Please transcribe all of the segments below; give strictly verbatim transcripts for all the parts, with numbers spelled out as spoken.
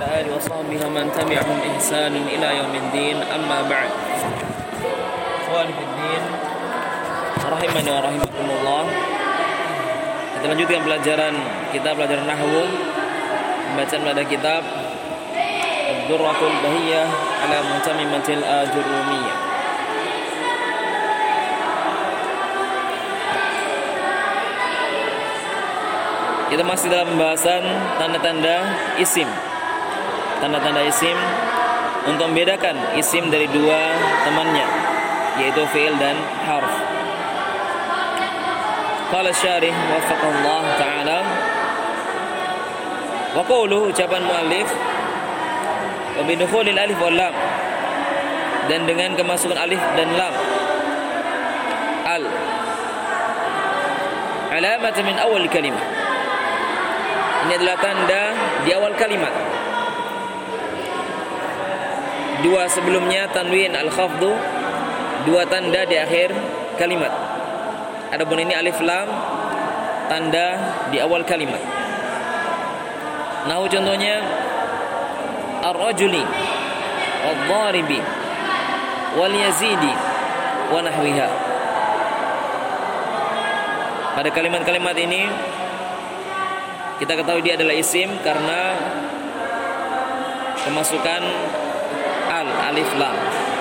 وعلى آله وصحبه ومن تبعهم بإحسان إلى يوم الدين أما بعد Ikhwani fi din rahimani wa rahimakumullah. Kita lanjutkan pelajaran kita pelajaran nahwu, bacaan pada kitab Ad-Durratul Bahiyah ala Mutammimatil Ajurrumiyah. Kita masih dalam pembahasan tanda-tanda isim. Tanda-tanda isim untuk membedakan isim dari dua temannya, yaitu fi'il dan harf. Qala syarih wafaqallahu ta'ala wa qawluhu, ucapan muallif, wa bidukhulil alif wal lam, dan dengan kemasukan alif dan lam, al alamat min awal kalimah, ini adalah tanda di awal kalimat. Dua sebelumnya tanwin al-khafdu, dua tanda di akhir kalimat. Adapun ini alif lam, tanda di awal kalimat. Nahu contohnya ar-rajuli wad-dharibi wal yazidi wa nahwiha. Pada kalimat-kalimat ini kita ketahui dia adalah isim karena kemasukan al, alif lam.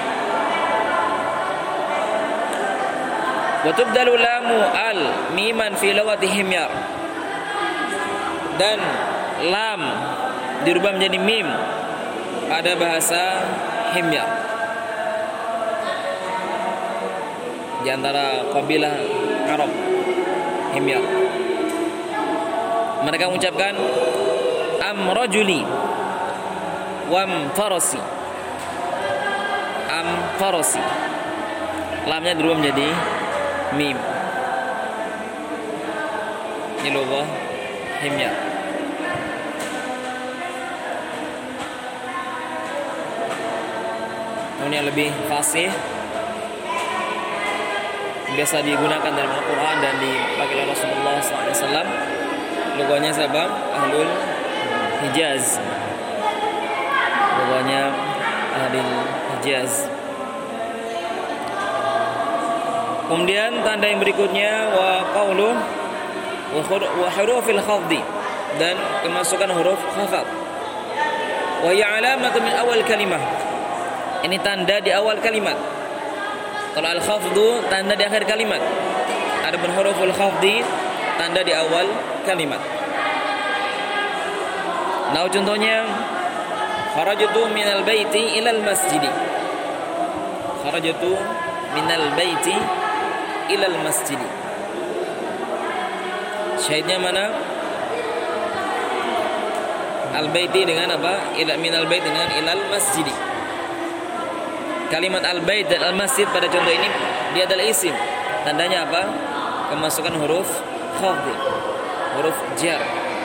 Wa tubdalu lamu al miman fi lawati himyar, dan lam dirubah menjadi mim pada bahasa himyar, di antara kabilah Arab himyar. Mereka mengucapkan am rajuli wam farasi, am farasi, lamnya dirubah menjadi mim. Ini lugah himyar. Namun yang lebih fasih biasa digunakan dalam Al-Quran dan dipakai oleh Rasulullah shallallahu alaihi wasallam, lugahnya siapa? Ahlul Hijaz. Lugahnya Ahlul Hijaz. Kemudian tanda yang berikutnya wa qawlu wa hurufil khafdi, dan kemasukan huruf khafad. Wa ya alamatu min awal kalimah, ini tanda di awal kalimat. Kalau al-khafdu tanda di akhir kalimat. Adapun huruful khafdi tanda di awal kalimat. Nah, contohnya kharajtu minal baiti ilal masjidi. Kharajtu minal baiti ilal masjidi. Syahidnya mana? Al-baiti dengan apa? Ila minal bait dengan ilal masjidi. Kalimat al-bait dan al-masjid pada contoh ini dia adalah isim. Tandanya apa? Kemasukan huruf khafdi, huruf jar.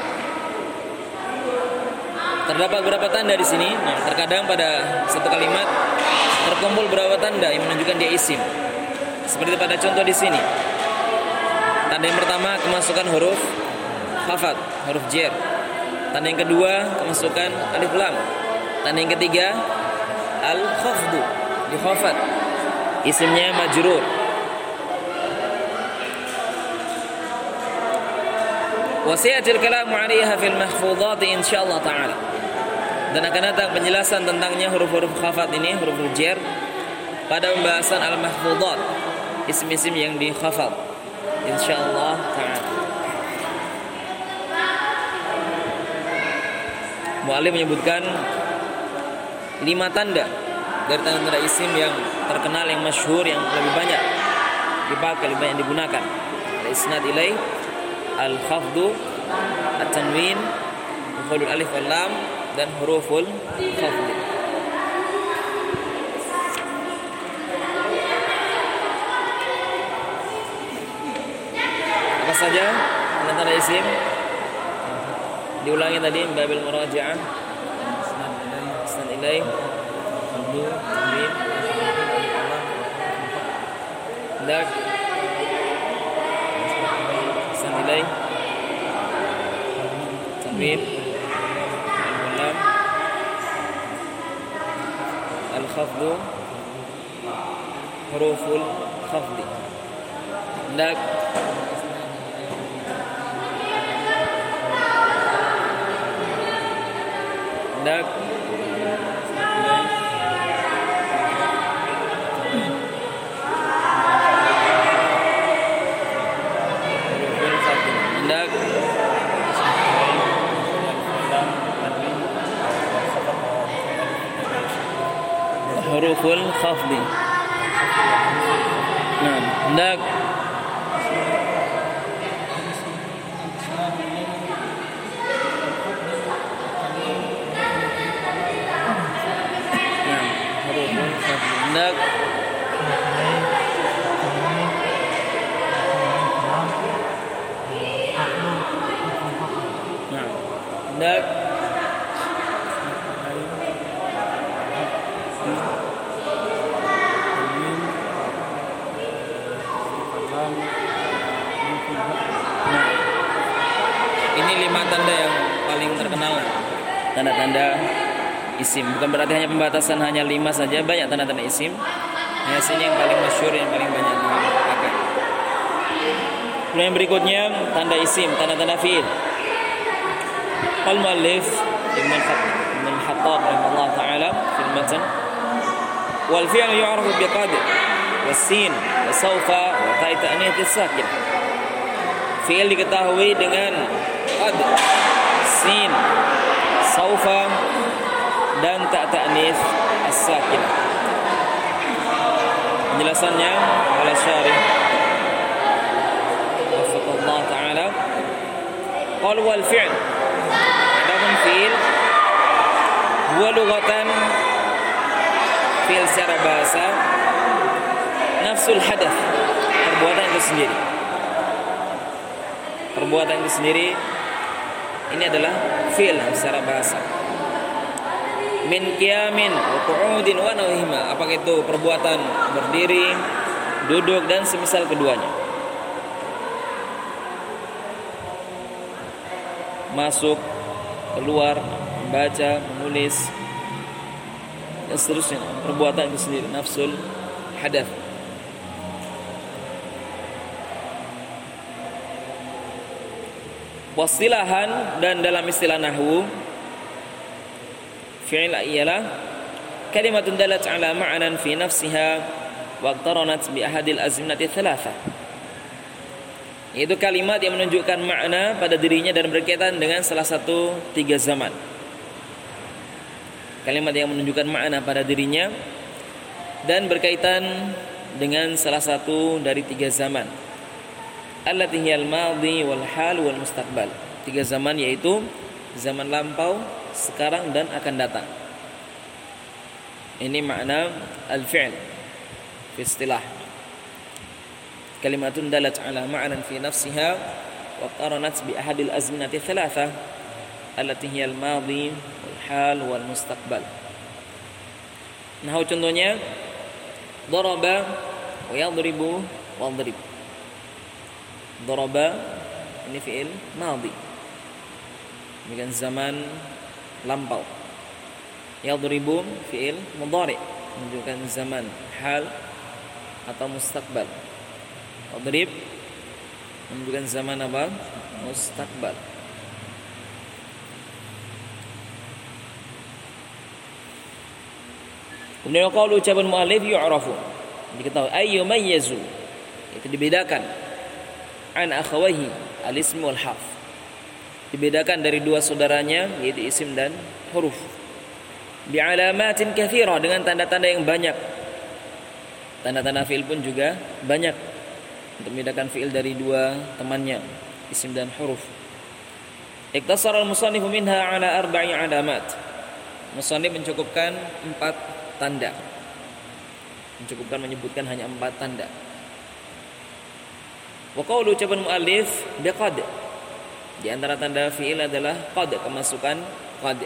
Terdapat berapa tanda di sini? Nah, terkadang pada satu kalimat terkumpul berapa tanda yang menunjukkan dia isim. Seperti pada contoh di sini. Tanda yang pertama kemasukan huruf khafad, huruf jar. Tanda yang kedua kemasukan alif lam. Tanda yang ketiga al-khafdu, di khafad. Isimnya majrur. Wa sayatil kalamu 'alaiha fil mahfudhat insyaallah taala. Dan akan datang penjelasan tentangnya huruf-huruf khafad ini, huruf jar, pada pembahasan al-mahfudhat, isim-isim yang di khafad insyaallah ta'ala. Mu'allim menyebutkan lima tanda dari tanda-tanda isim yang terkenal, yang masyhur, yang lebih banyak dipakai, lebih banyak digunakan. Al-isnad ilai, al-khafdu, at-tanwin, dukhulul alif wal lam, dan huruful khafd. Apa saja tanda-tanda isim? Diulangi tadi, babil murajaah. Isnad ilai, khafdu, tanwin, dak, isnad ilai, tanwin, lam, khafdu huruful khafdi. Hendak hendak hendak huruful khafdi. Nah, hendak nah, huruful khafdi. Hendak nah, hendak ini lima tanda yang paling terkenal, tanda-tanda isim. Bukan berarti hanya pembatasan hanya lima saja, banyak tanda-tanda isim. Hanya sini yang paling masyhur, yang paling banyak dipakai. Kemudian berikutnya tanda isim, tanda-tanda fiil. Al-muallif Ibn al-Khattab rahimahullah taala fil matan wal fi'l yu'rafu bi qad was-sin wa sawfa wa ta'i ta'nits as-sakin. Fi'il diketahui dengan qad, sin, saufa dan ta' ta'nits as-sakin. Penjelasannya oleh syarih wafaqallahu taala. Qal wal fi'l, adapun fi'il huwa lughatan, fi'il secara bahasa nafsul hadath, perbuatan itu sendiri. Perbuatan itu sendiri ini adalah fi'il secara bahasa. Min qiyamin wa qu'udin wa nawhima, apakah itu perbuatan berdiri, duduk dan semisal keduanya. Masuk, keluar, membaca, menulis dan seterusnya. Perbuatan itu sendiri nafsul hadath. Wasilahan, dan dalam istilah nahwu fi'il ialah kalimatun dalat ala ma'nan fi nafsiha wa aqtaranat bi ahadil azminati thalatha. Itu kalimat yang menunjukkan makna pada dirinya dan berkaitan dengan salah satu tiga zaman. Kalimat yang menunjukkan makna pada dirinya dan berkaitan dengan salah satu dari tiga zaman. Allati hiyal madhi wal hal wal mustaqbal. Tiga zaman yaitu zaman lampau, sekarang dan akan datang. Ini makna al-fi'l fi istilah. Kalimatun dalat ala ma'nan fi nafsiha wa qaranat bi ahadil azminati thalatha allati hiyal madhi wal hal wal mustaqbal. Nah, contohnya daraba wa yadribu wa yadrib. Daraba ini fi'il madhi, dengan zaman lampau. Yadribu fi'il mudhari, menunjukkan zaman hal atau mustaqbal. Adrib menunjukkan zaman apa? Mustaqbal. Kemudian qaulu ucapan muallif yu'rafu, diketahui ay yumayyizu, itu dibedakan, an akhawaihi al-ism wal harf, dibedakan dari dua saudaranya yaitu isim dan huruf. Bi alamatin katsira, dengan tanda-tanda yang banyak. Tanda-tanda fi'il pun juga banyak untuk membedakan fi'il dari dua temannya, isim dan huruf. Iktasara al-musannifu minha ala arba'i alamat. Musannif mencukupkan empat tanda. Mencukupkan menyebutkan hanya empat tanda. Wa qaulu ucapan muallif biqad. Di antara tanda fi'il adalah qad, kemasukan qad.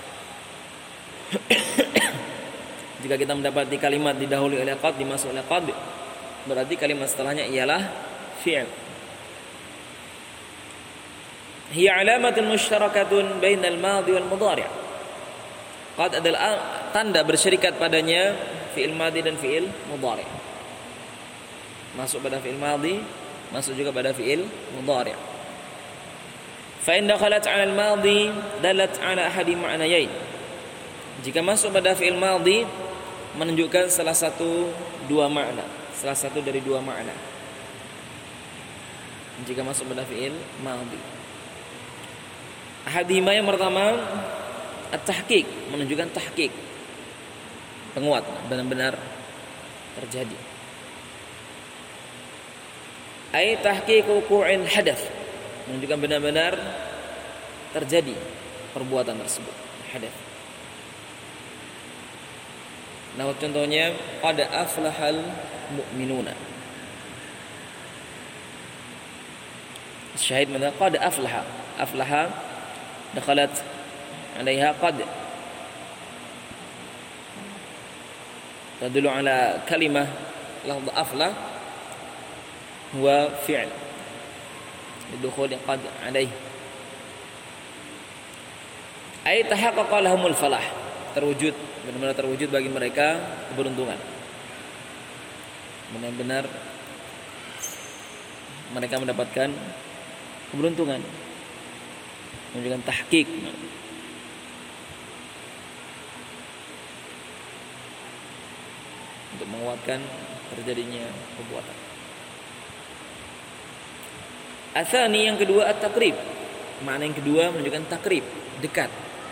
Jika kita mendapati kalimat didahului oleh qad, dimasuk oleh qad, berarti kalimat setelahnya ialah fi'il. Hiya alamatun mushtarakatun bainal madhi wal mudhari'. Qad adalah tanda bersyirikat padanya fi'il madhi dan fi'il mudhari. Masuk pada fi'il madhi, masuk juga pada fi'il mudhari. Fa in dakhalat 'ala al-madhi dalat 'ala ahadi ma'nayain. Jika masuk pada fi'il madhi menunjukkan salah satu dua makna, salah satu dari dua makna. Jika masuk pada fi'il madhi. Ahadihima yang pertama at-tahqiq, menunjukkan tahqiq. Penguat, benar-benar terjadi. Ai tahqiq wuqu'il hadath, menunjukkan benar-benar terjadi perbuatan tersebut, hadath. Nah, contohnya qad aflahal mu'minuna. Syahid mana? Qad aflaha. Aflaha dakhalat 'alaiha qad. Tadullu ala kalimah lafz aflah huwa fi'l. Dukhul qad 'alaihi. Ai tahaqqaqa lahumul falah. Terwujud, benar-benar terwujud bagi mereka keberuntungan. Benar-benar mereka mendapatkan keberuntungan. Menunjukkan tahqiq. Untuk menguatkan terjadinya perbuatan. Atsani yang kedua at-taqrib. Makna yang kedua menunjukkan takrib, dekat.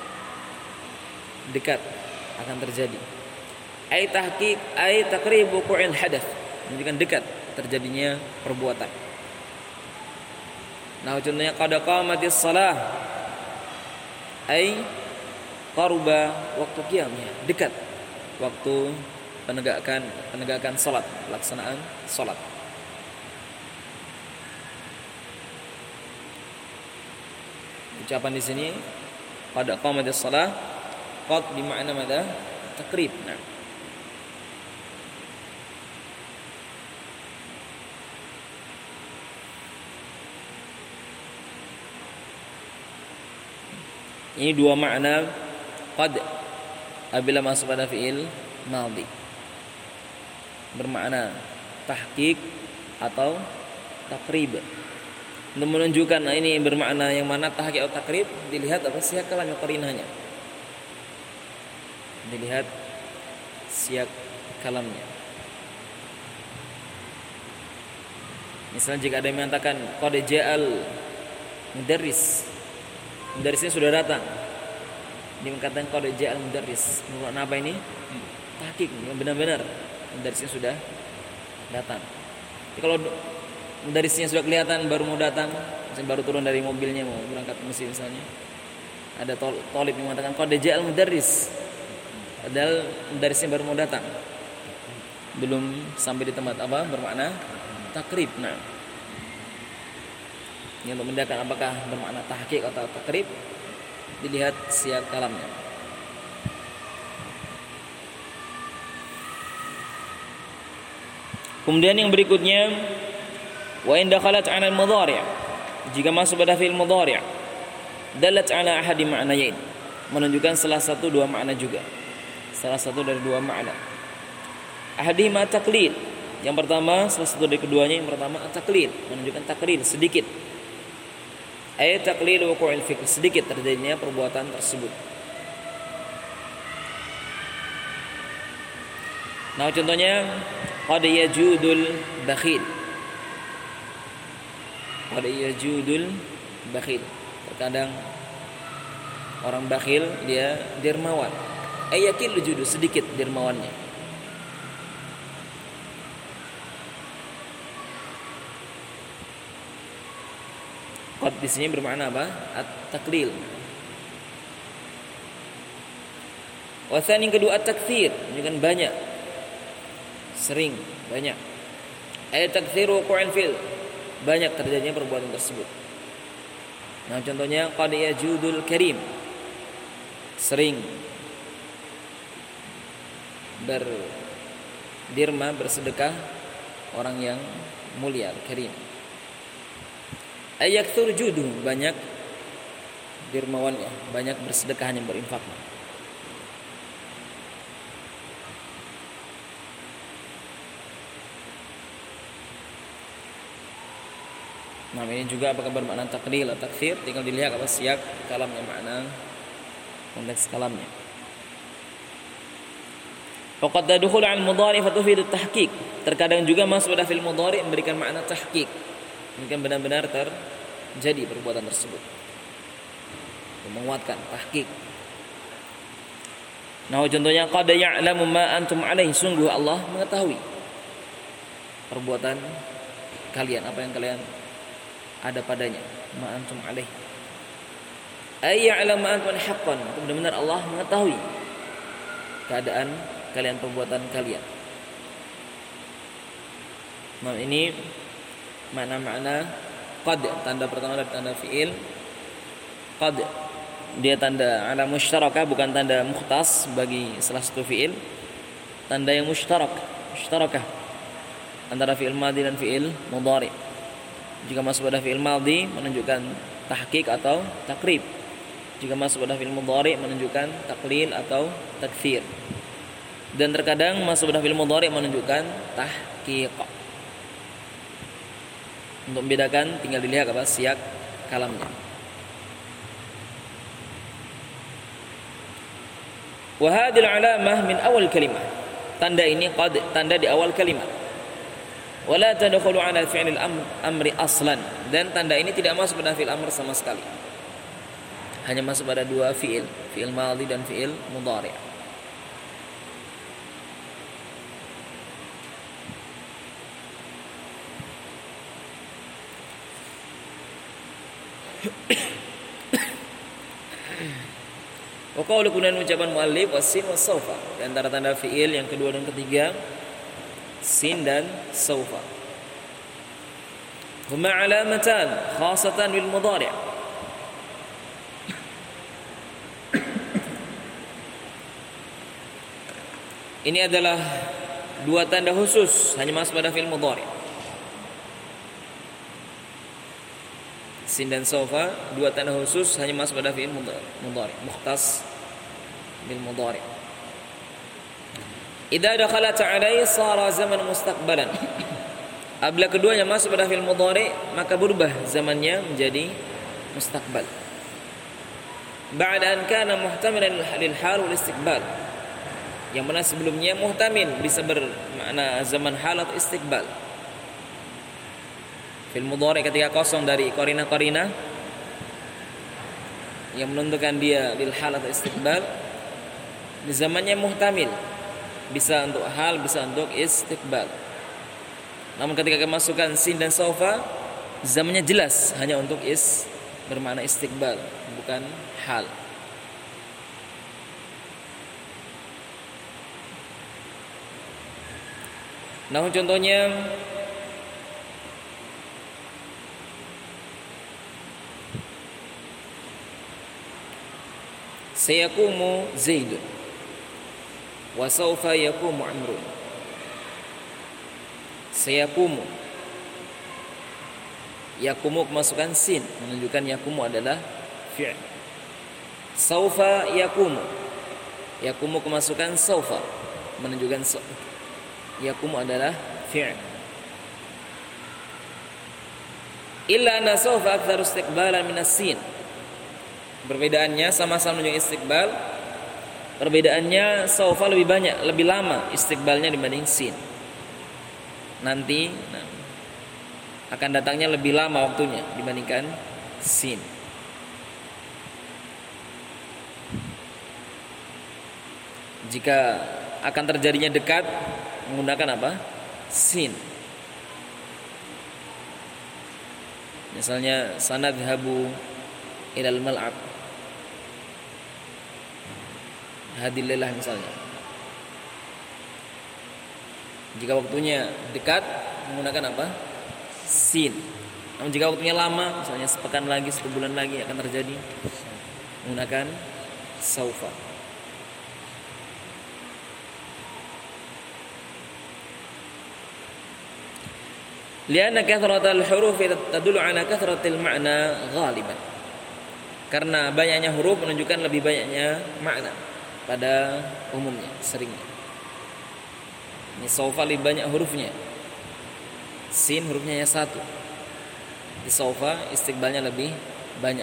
Dekat akan terjadi. Ai tahqiq ai taqrib wuqu'il hadath, menunjukkan dekat terjadinya perbuatan. Nah, contohnya qad qamatis shalah ai qaruba waktu qiyamnya, dekat waktu penegakan penegakan salat, pelaksanaan salat. Ucapan di sini qad qamatis shalah, qad bermakna mana? Takrib. Nah. Ini dua makna qad apabila masuk pada fi'il madhi. Bermakna tahqiq atau takrib. Untuk menunjukkan nah ini bermakna yang mana tahqiq atau takrib, dilihat apa siyak kalam qarinahnya. Dilihat siyak kalamnya. Misalnya jika ada yang mengatakan qad ja'al mudarris, mudarrisnya sudah datang. Dia mengatakan qad ja'al mudarris. Menurut apa ini? Tahqiq, benar-benar mudarrisnya sudah datang. Jadi kalau mudarrisnya sudah kelihatan baru mau datang, misalnya baru turun dari mobilnya mau berangkat ke masjid misalnya, ada tolib yang mengatakan qad ja'al mudarris. Padahal mudarrisnya baru mau datang, belum sampai di tempat, apa bermakna takrib. Nah, ini untuk mendakan apakah bermakna tahqiq atau takrib, dilihat siyak kalamnya. Kemudian yang berikutnya wa in dakhalat 'ala al-mudhari', jika masuk pada fi'il mudhari', dalat 'ala ahadi ma'nayain, menunjukkan salah satu dua makna juga. Salah satu dari dua makna. Ahadihima taqlid. Yang pertama, salah satu dari keduanya, yang pertama taqlid, menunjukkan taklid, sedikit. Ay taqlid wuqu'il fi'l, sedikit terjadinya perbuatan tersebut. Nah, contohnya qad yajudul bakhil. Qad yajudul bakhil. Terkadang orang bakhil dia dermawan. Ayakil judu, sedikit dermawannya. Qad di sini bermakna apa? At-taqlil. Wasan yang kedua at-taktsir, menunjukkan banyak, sering, banyak. Ayat taktsiru wuqu'il fi'l, banyak terjadinya perbuatan tersebut. Nah, contohnya qad yajudul karim, sering berdirma, bersedekah orang yang mulia, karim. Ayaktsur judu, banyak dermawannya, banyak bersedekahnya, berinfaknya. Nah, ini juga apakah bermakna taqlil atau takfir, tinggal dilihat apa siyak kalamnya, makna konteks kalamnya. Faqad tadkhulu al-mudhari' fa tufidu at-tahqiq. Terkadang juga masuk pada fi'il mudhari' memberikan makna tahqiq. Mungkin benar-benar terjadi perbuatan tersebut. Menguatkan tahqiq. Nah, contohnya qad ya'lamu ma antum alaihi, sungguh Allah mengetahui perbuatan kalian, apa yang kalian ada padanya. Ma antum alaihi. Ay ya'lamu ma antum haqqan. Benar-benar Allah mengetahui keadaan kalian, perbuatan kalian. Nah, ini makna-makna qad, tanda pertama dari tanda fiil. Qad dia tanda ala musytarakah, bukan tanda mukhtas bagi salah satu fiil. Tanda yang musytarak, musytarakah antara fiil madhi dan fiil mudhari. Jika masuk pada fiil madhi menunjukkan tahqiq atau takrib. Jika masuk pada fiil mudhari menunjukkan taqlil atau takfir. Dan terkadang masuk pada fi'il mudhari' menunjukkan tahqiq. Untuk membedakan tinggal dilihat apa siyak kalamnya. Wa hadhihi al-'alamah min awal kalimah. Tanda ini qad, tanda di awal kalimat. Wa la tadkhulu 'ala fi'il al-amri aslan, dan tanda ini tidak masuk pada fi'il amr sama sekali. Hanya masuk pada dua fi'il, fi'il madhi dan fi'il mudhari'. Wa qawlu kunan ucapan muallif wasin wa saufa, di antara tanda fiil yang kedua dan ketiga sin dan saufa. Huma alamatan khasatan bil mudhari'. Ini adalah dua tanda khusus hanya masuk pada fiil mudhari'. Sin dan saufa, dua tanda khusus hanya masuk pada fi'il mudhari', mukhtas bil mudhari'. Idza dakhalat 'alaihi sara zaman mustaqbalan. Apabila keduanya masuk pada fi'il mudhari', maka berubah zamannya menjadi mustaqbal. Ba'da an kana muhtamilan lil hal wal istiqbal. Yang mana sebelumnya muhtamil, bisa bermakna zaman hal atau istiqbal. Fi'il mudhari' ketika kosong dari qarina-qarina yang menentukan dia lil hal atau istiqbal, di zamannya muhtamil, bisa untuk hal, bisa untuk istiqbal. Namun ketika kemasukan sin dan saufa, zamannya jelas hanya untuk is, bermakna istiqbal, bukan hal. Nah, contohnya sayaqumu Zaidun wa sawfa yaqumu Amrun. Sayaqumu, yaqumu kemasukan sin menunjukkan yaqumu adalah fi'il. Sawfa yaqumu, yaqumu kemasukan sawfa menunjukkan yaqumu adalah fi'il. Illa anna sawfa aktsaru istiqbalan min as-sin. Perbedaannya sama-sama menunjukkan istiqbal. Perbedaannya saufa lebih banyak, lebih lama istiqbalnya dibanding sin. Nanti nah, akan datangnya lebih lama waktunya dibandingkan sin. Jika akan terjadinya dekat, menggunakan apa? Sin. Misalnya sanadhabu ilal mal'ab, hadilillah misalnya. Jika waktunya dekat, menggunakan apa? Sin. Namun jika waktunya lama, misalnya sepekan lagi, satu bulan lagi akan terjadi, menggunakan saufa. Lianna kathratal huruf tadullu ala kathratil ma'na ghaliban. Karena banyaknya huruf menunjukkan lebih banyaknya makna pada umumnya, seringnya. Ini saufa lebih banyak hurufnya. Sin hurufnya hanya satu. Di saufa istiqbalnya lebih banyak,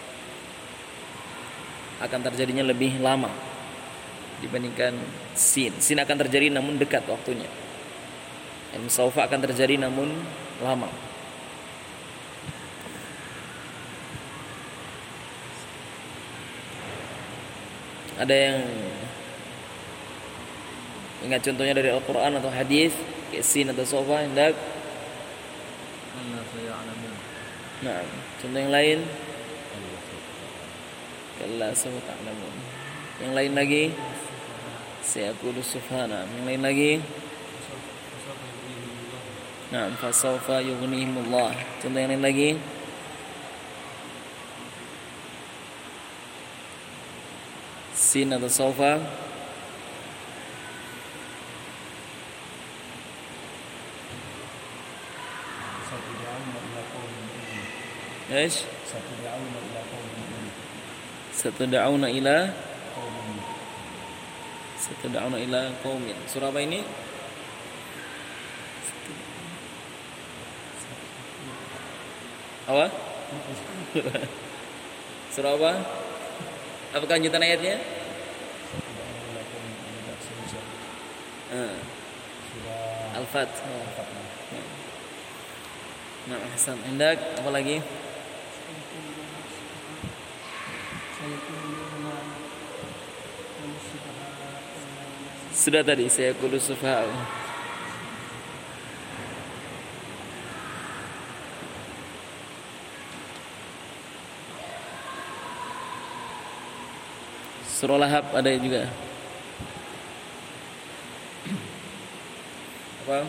akan terjadinya lebih lama dibandingkan sin. Sin akan terjadi namun dekat waktunya. Dan saufa akan terjadi namun lama. Ada yang ingat contohnya dari Al-Quran atau hadis, kayak sin atau saufa? Hendak? Nah, contoh yang lain? Kalla sawfa ta'lamun. Yang lain lagi? Sayaqulu sufhana. Yang lain lagi? Nah, fasawfa yughnihimullah. Contoh yang lain lagi? Sin atau saufa? Eish? Satud'auna ila Satud'auna ila qaumin. Surah apa ini? Apa? Surah apa? Apa kelanjutan ayatnya? Ah. Al-Fat. Nah, Hasan, hendak apa lagi? Sudah tadi saya kudu sufaha'u. Surah Lahab ada juga. Apa?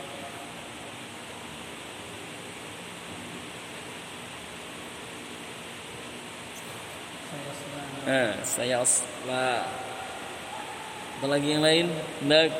Ah, saya asla. Apa lagi yang lain? Hendak?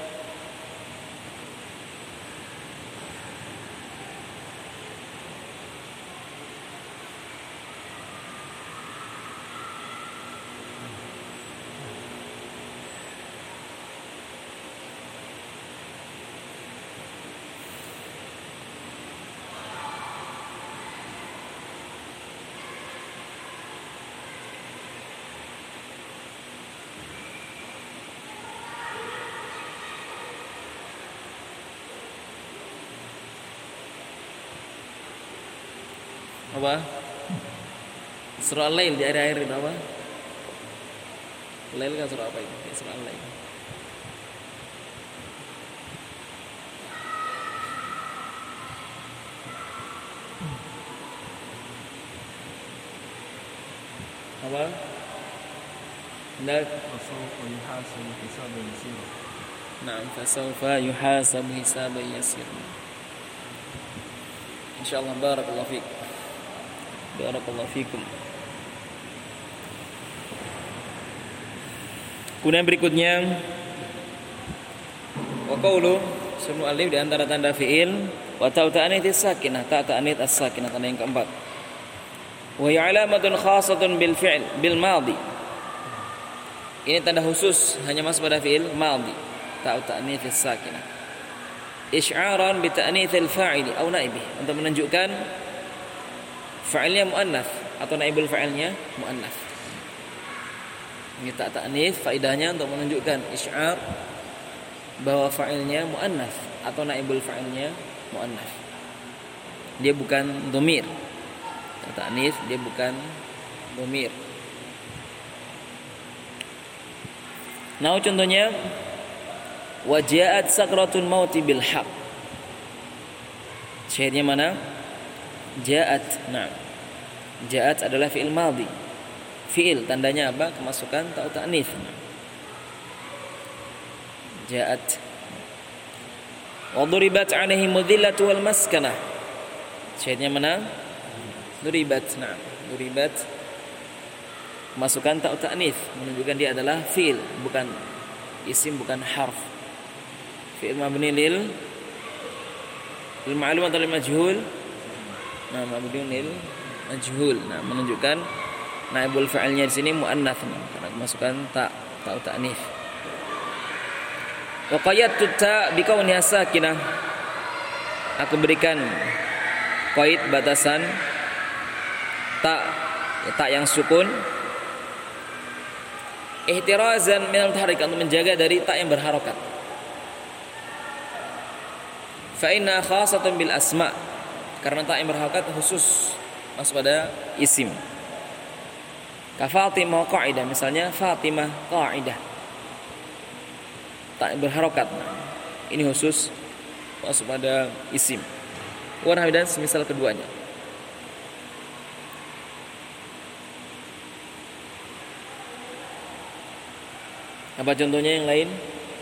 Apa? Surah Al-Lail di akhir-akhir itu apa? Lail kan surah apa itu? Ya, surah Al-Lail. Apa? Hendak? Nah, fasawfa yuhasabu hisaban yasir. Insyaallah, barakallahu fiik. Barakallahu fikum. Kemudian berikutnya wa qawlu sunu alif di antara tanda fiil wa ta'u ta'anits sakinah, ta ta'anits as-sakinah, tanda yang keempat. Wa ya'lamatun khassatun bil fi'l bil madhi. Ini tanda khusus hanya masuk pada fiil madhi, ta'u ta'anits sakinah. Isy'aran bi ta'anits al-fa'ili aw naibih, untuk menunjukkan fa'ilnya muannats atau naibul fa'ilnya muannats. Ini tak ta'nits, faedahnya untuk menunjukkan isy'ar bahwa fa'ilnya muannats atau naibul fa'ilnya muannats. Dia bukan dhamir. Tak ta'nits, dia bukan dhamir. Nah, contohnya waja'at sakratul mauti bil haqq. Syairnya mana? Ja'at. Nah, ja'at adalah fi'il madhi. Fi'il tandanya apa? Kemasukan ta'u ta'nits. Ja'at. Wa duribat 'alaihi mudhillatu wal maskanah. Syairnya mana? Duribat. Nah, duribat kemasukan ta'u ta'nits, menunjukkan dia adalah fi'il, bukan isim, bukan harf. Fi'il mabni lil lil ma'lum atau lil majhul. Nah, mabniun lil majhul. Nah, menunjukkan naibul fa'ilnya di sini muannats, karena kemasukan ta, ta'u ta'nits. Wa qayyadtu ta bi kauniha sakinah. Aku berikan qaid batasan tak tak yang sukun, ihtirazan minal tahrik, untuk menjaga dari tak yang berharokat. Fa inna khasatun bil asma, karena tak yang berharokat khusus masuk pada isim. Ka Fatimah qa'idah, misalnya Fatimah qa'idah, tak yang berharokat, ini khusus masuk pada isim. Wa dan semisal keduanya. Apa contohnya yang lain?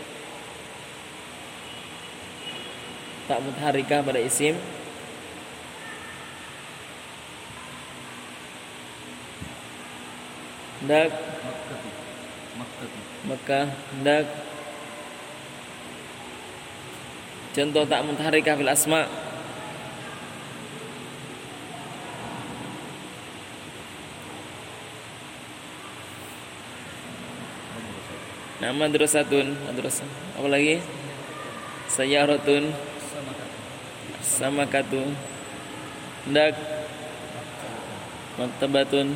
Tak mutaharikah pada isim. Hendak Makkah, hendak. Contoh tak mutaharikah fil asma. Nah, madrasatun, madrasah. Apa lagi? Sayyaratun, samakatun, hendak. Maktabatun,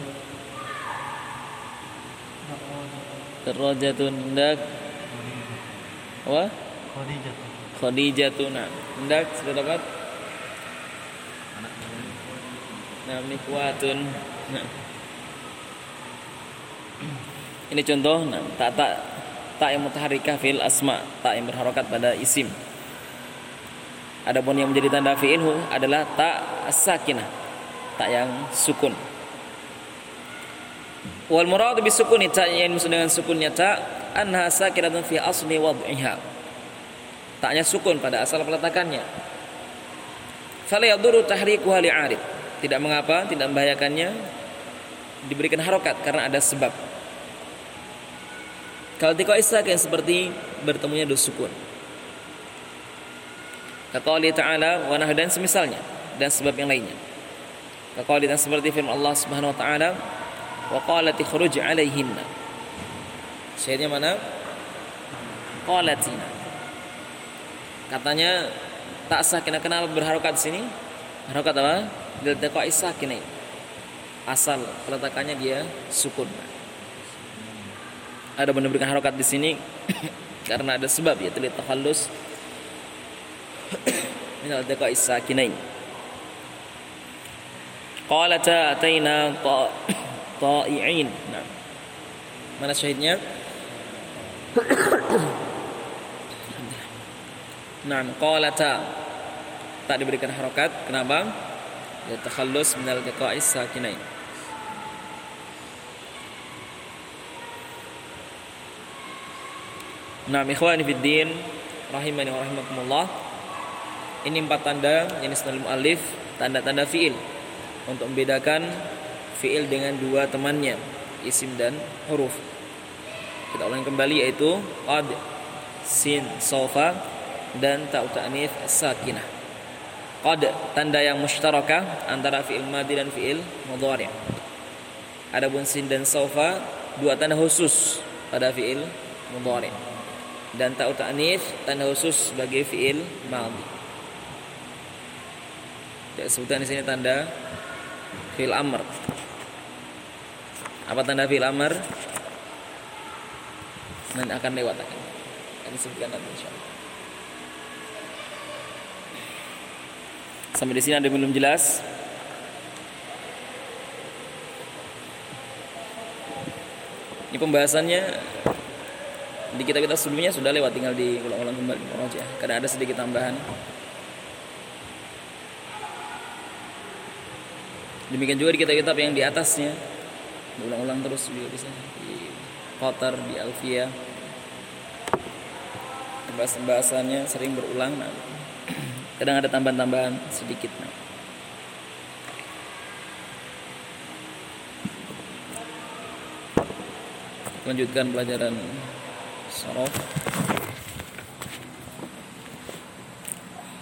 Terrojatun, hendak. Apa? Khadijatun, hendak. Sudah dapat? Nah, mikwatun. Nah. Ini contoh, nah, tak tak tak yang mutaharikah fil asma, tak yang berharokat pada isim. Adapun yang menjadi tanda fi'ilhu adalah tak as-sakinah, tak yang sukun. Wal muradu bisukuni, tak yang maksud dengan sukunnya tak, anha sakinatun fi asli wad'iha, taknya sukun pada asal peletakannya. Fala yadurru tahrikuha li'arid, tidak mengapa, tidak membahayakannya diberikan harokat karena ada sebab. Kalau tiqa'i sakin seperti bertemunya dua sukun. Kaqouli ta'ala wa nahwu, dan semisalnya, dan sebab yang lainnya. Kaqouli, dan seperti firman Allah Subhanahu wa taala, wa qalati khuruj 'alaihinna. Syahidnya mana? Qalatina. Katanya tak sakinah, kenapa berharokat di sini? Harokat apa? Dil tiqa'i sakin. Asal peletakannya dia sukun. Ada memberikan harokat di sini karena ada sebab, yaitu takhallus min al-tiqa'i sakinain. Qalata ataina ta'i'in. Nah, mana syahidnya? Nah, qalata tak diberikan harokat, kenapa? Ya, takhallus min al-tiqa'i sakinain. Nah, ikhwani fid din, rahimani wa rahimakumullah. Ini empat tanda yang disebut muallif, tanda-tanda fiil, untuk membedakan fiil dengan dua temannya, isim dan huruf. Kita ulangi kembali, yaitu qad, sin, sofa, dan ta'u ta'nits sakinah. Qad, tanda yang mushtarakah antara fiil madhi dan fiil mudhari'. Adapun sin dan sofa, dua tanda khusus pada fiil mudhari'. Dan ta'u ta'nits, tanda khusus sebagai fiil madhi. Ya, sebutan di sini tanda fiil amr. Apa tanda fiil amr? Nanti akan lewat, akan akan disebutkan nanti insyaallah. Sampai di sini ada yang belum jelas? Ini pembahasannya di kitab-kitab sebelumnya sudah lewat, tinggal diulang-ulang kembali aja karena ada sedikit tambahan. Demikian juga di kitab-kitab yang di atasnya, diulang-ulang terus juga bisa, di Qatar, di Alfiyah, pembahasan-pembahasannya sering berulang. Nah, kadang ada tambahan-tambahan sedikit. Nah. Lanjutkan pelajaran Sharaf.